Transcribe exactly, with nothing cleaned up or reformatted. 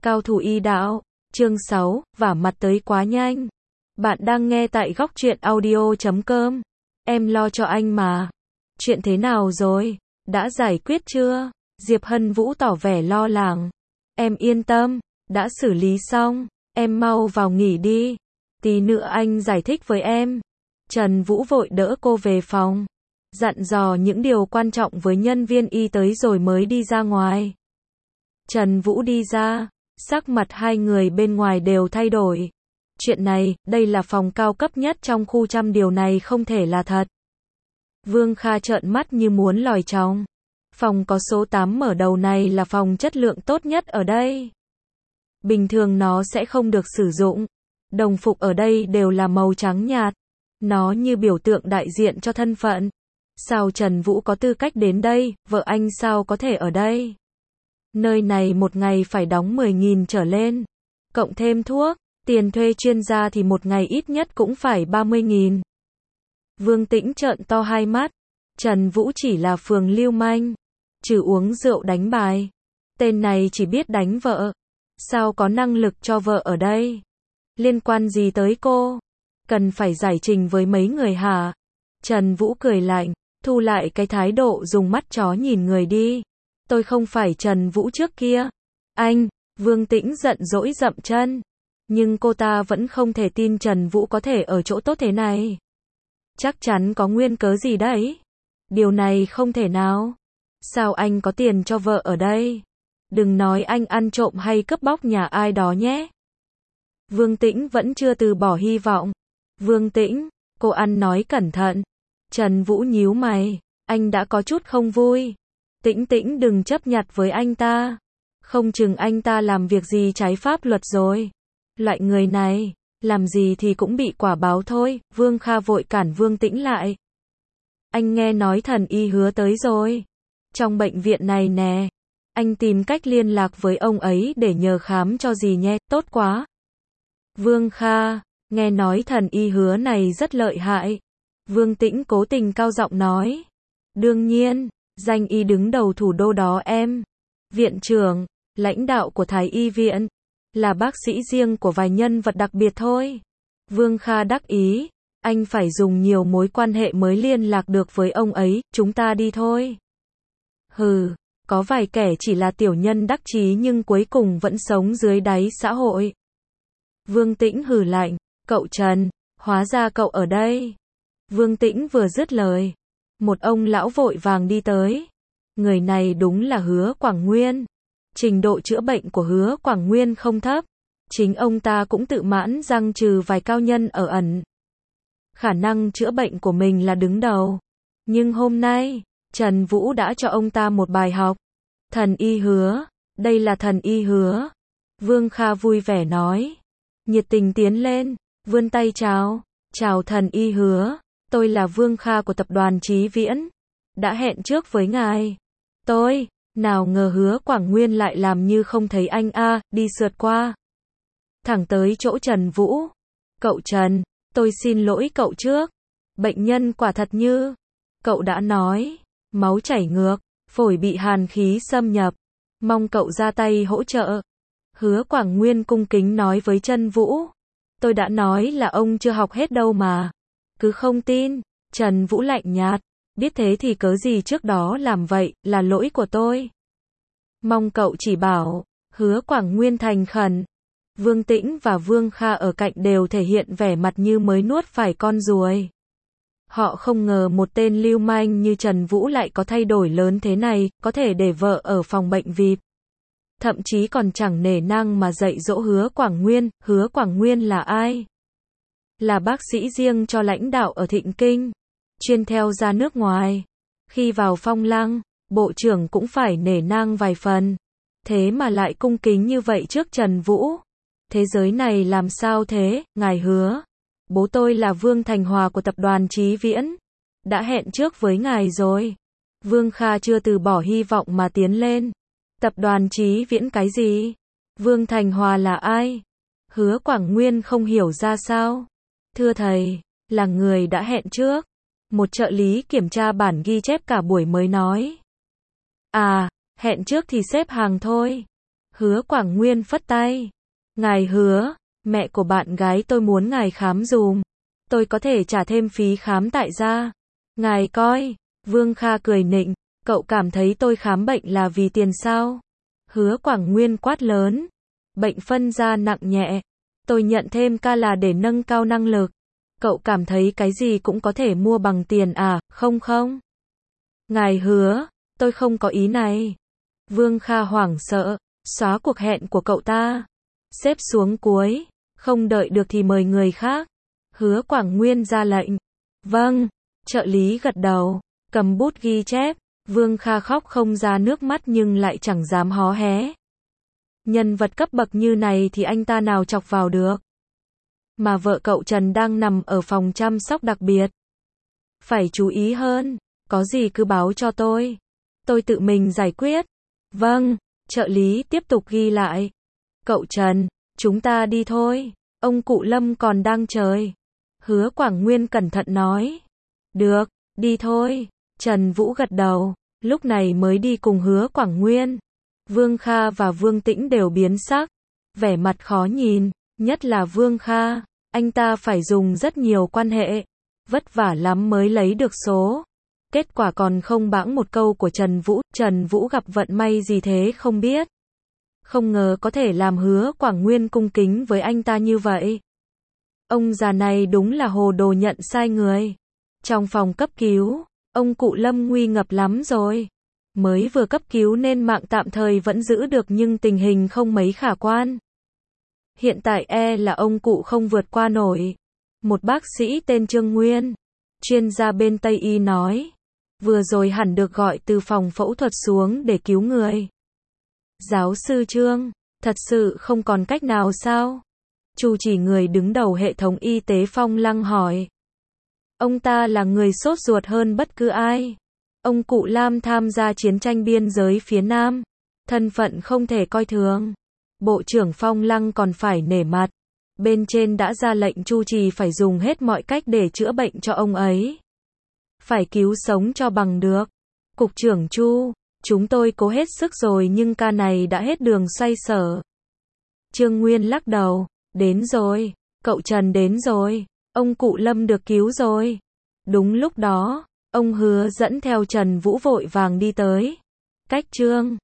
Cao thủ y đạo, chương sáu, vả mặt tới quá nhanh. Bạn đang nghe tại góc truyện audio chấm com. Em lo cho anh mà. Chuyện thế nào rồi? Đã giải quyết chưa? Diệp Hân Vũ tỏ vẻ lo lắng. Em yên tâm, đã xử lý xong, em mau vào nghỉ đi. Tí nữa anh giải thích với em. Trần Vũ vội đỡ cô về phòng, dặn dò những điều quan trọng với nhân viên y tới rồi mới đi ra ngoài. Trần Vũ đi ra, sắc mặt hai người bên ngoài đều thay đổi. Chuyện này, đây là phòng cao cấp nhất trong khu trăm, điều này không thể là thật. Vương Kha trợn mắt như muốn lòi chóng. Phòng có số tám mở đầu này là phòng chất lượng tốt nhất ở đây. Bình thường nó sẽ không được sử dụng. Đồng phục ở đây đều là màu trắng nhạt. Nó như biểu tượng đại diện cho thân phận. Sao Trần Vũ có tư cách đến đây, vợ anh sao có thể ở đây? Nơi này một ngày phải đóng mười nghìn trở lên. Cộng thêm thuốc, tiền thuê chuyên gia thì một ngày ít nhất cũng phải ba mươi nghìn. Vương Tĩnh trợn to hai mắt. Trần Vũ chỉ là phường lưu manh. Trừ uống rượu đánh bài. Tên này chỉ biết đánh vợ. Sao có năng lực cho vợ ở đây? Liên quan gì tới cô? Cần phải giải trình với mấy người hả? Trần Vũ cười lạnh, thu lại cái thái độ dùng mắt chó nhìn người đi. Tôi không phải Trần Vũ trước kia. Anh, Vương Tĩnh giận dỗi dậm chân. Nhưng cô ta vẫn không thể tin Trần Vũ có thể ở chỗ tốt thế này. Chắc chắn có nguyên cớ gì đấy. Điều này không thể nào. Sao anh có tiền cho vợ ở đây? Đừng nói anh ăn trộm hay cướp bóc nhà ai đó nhé. Vương Tĩnh vẫn chưa từ bỏ hy vọng. Vương Tĩnh, cô ăn nói cẩn thận. Trần Vũ nhíu mày, anh đã có chút không vui. Tĩnh Tĩnh đừng chấp nhặt với anh ta. Không chừng anh ta làm việc gì trái pháp luật rồi. Loại người này, làm gì thì cũng bị quả báo thôi. Vương Kha vội cản Vương Tĩnh lại. Anh nghe nói thần y Hứa tới rồi. Trong bệnh viện này nè. Anh tìm cách liên lạc với ông ấy để nhờ khám cho gì nhé, tốt quá. Vương Kha, nghe nói thần y Hứa này rất lợi hại. Vương Tĩnh cố tình cao giọng nói. Đương nhiên, danh y đứng đầu thủ đô đó em. Viện trưởng, lãnh đạo của Thái y viện. Là bác sĩ riêng của vài nhân vật đặc biệt thôi. Vương Kha đắc ý. Anh phải dùng nhiều mối quan hệ mới liên lạc được với ông ấy, chúng ta đi thôi. Hừ, có vài kẻ chỉ là tiểu nhân đắc chí nhưng cuối cùng vẫn sống dưới đáy xã hội. Vương Tĩnh hừ lạnh, cậu Trần, hóa ra cậu ở đây. Vương Tĩnh vừa dứt lời, một ông lão vội vàng đi tới. Người này đúng là Hứa Quảng Nguyên. Trình độ chữa bệnh của Hứa Quảng Nguyên không thấp. Chính ông ta cũng tự mãn rằng trừ vài cao nhân ở ẩn. Khả năng chữa bệnh của mình là đứng đầu. Nhưng hôm nay, Trần Vũ đã cho ông ta một bài học. Thần y Hứa, đây là thần y Hứa. Vương Kha vui vẻ nói. Nhiệt tình tiến lên, vươn tay chào. Chào thần y Hứa, tôi là Vương Kha của tập đoàn Chí Viễn. Đã hẹn trước với ngài. Tôi, nào ngờ Hứa Quảng Nguyên lại làm như không thấy anh a, đi sượt qua. Thẳng tới chỗ Trần Vũ. Cậu Trần, tôi xin lỗi cậu trước. Bệnh nhân quả thật như cậu đã nói, máu chảy ngược, phổi bị hàn khí xâm nhập. Mong cậu ra tay hỗ trợ. Hứa Quảng Nguyên cung kính nói với Trần Vũ. Tôi đã nói là ông chưa học hết đâu mà. Cứ không tin. Trần Vũ lạnh nhạt. Biết thế thì cớ gì trước đó làm vậy, là lỗi của tôi. Mong cậu chỉ bảo. Hứa Quảng Nguyên thành khẩn. Vương Tĩnh và Vương Kha ở cạnh đều thể hiện vẻ mặt như mới nuốt phải con ruồi. Họ không ngờ một tên lưu manh như Trần Vũ lại có thay đổi lớn thế này, có thể để vợ ở phòng bệnh vi ai pi. Thậm chí còn chẳng nể năng mà dạy dỗ Hứa Quảng Nguyên. Hứa Quảng Nguyên là ai? Là bác sĩ riêng cho lãnh đạo ở Thịnh Kinh. Chuyên theo ra nước ngoài. Khi vào Phong Lăng, bộ trưởng cũng phải nể nang vài phần. Thế mà lại cung kính như vậy trước Trần Vũ. Thế giới này làm sao thế, ngài Hứa? Bố tôi là Vương Thành Hòa của tập đoàn Chí Viễn. Đã hẹn trước với ngài rồi. Vương Kha chưa từ bỏ hy vọng mà tiến lên. Tập đoàn Chí Viễn cái gì? Vương Thành Hòa là ai? Hứa Quảng Nguyên không hiểu ra sao. Thưa thầy, là người đã hẹn trước. Một trợ lý kiểm tra bản ghi chép cả buổi mới nói. À, hẹn trước thì xếp hàng thôi. Hứa Quảng Nguyên phất tay. Ngài Hứa, mẹ của bạn gái tôi muốn ngài khám dùm. Tôi có thể trả thêm phí khám tại gia. Ngài coi. Vương Kha cười nịnh. Cậu cảm thấy tôi khám bệnh là vì tiền sao? Hứa Quảng Nguyên quát lớn. Bệnh phân ra nặng nhẹ. Tôi nhận thêm ca là để nâng cao năng lực. Cậu cảm thấy cái gì cũng có thể mua bằng tiền à, không không? Ngài Hứa, tôi không có ý này. Vương Kha hoảng sợ, xóa cuộc hẹn của cậu ta. Xếp xuống cuối, không đợi được thì mời người khác. Hứa Quảng Nguyên ra lệnh. Vâng, trợ lý gật đầu, cầm bút ghi chép. Vương Kha khóc không ra nước mắt nhưng lại chẳng dám hó hé. Nhân vật cấp bậc như này thì anh ta nào chọc vào được. Mà vợ cậu Trần đang nằm ở phòng chăm sóc đặc biệt. Phải chú ý hơn, có gì cứ báo cho tôi. Tôi tự mình giải quyết. Vâng, trợ lý tiếp tục ghi lại. Cậu Trần, chúng ta đi thôi, ông cụ Lâm còn đang chờ. Hứa Quảng Nguyên cẩn thận nói. Được, đi thôi. Trần Vũ gật đầu, lúc này mới đi cùng Hứa Quảng Nguyên. Vương Kha và Vương Tĩnh đều biến sắc, vẻ mặt khó nhìn, nhất là Vương Kha, anh ta phải dùng rất nhiều quan hệ, vất vả lắm mới lấy được số. Kết quả còn không bãng một câu của Trần Vũ, Trần Vũ gặp vận may gì thế không biết. Không ngờ có thể làm Hứa Quảng Nguyên cung kính với anh ta như vậy. Ông già này đúng là hồ đồ nhận sai người. Trong phòng cấp cứu, ông cụ Lâm nguy ngập lắm rồi. Mới vừa cấp cứu nên mạng tạm thời vẫn giữ được nhưng tình hình không mấy khả quan. Hiện tại e là ông cụ không vượt qua nổi. Một bác sĩ tên Trương Nguyên, chuyên gia bên Tây Y nói, vừa rồi hẳn được gọi từ phòng phẫu thuật xuống để cứu người. Giáo sư Trương, thật sự không còn cách nào sao? Chu Chỉ người đứng đầu hệ thống y tế Phong Lăng hỏi. Ông ta là người sốt ruột hơn bất cứ ai. Ông cụ Lam tham gia chiến tranh biên giới phía Nam, thân phận không thể coi thường. Bộ trưởng Phong Lăng còn phải nể mặt. Bên trên đã ra lệnh Chu Trì phải dùng hết mọi cách để chữa bệnh cho ông ấy. Phải cứu sống cho bằng được. Cục trưởng Chu, chúng tôi cố hết sức rồi nhưng ca này đã hết đường xoay sở. Trương Nguyên lắc đầu, đến rồi, cậu Trần đến rồi, ông cụ Lâm được cứu rồi. Đúng lúc đó, ông Hứa dẫn theo Trần Vũ vội vàng đi tới. Cách Trương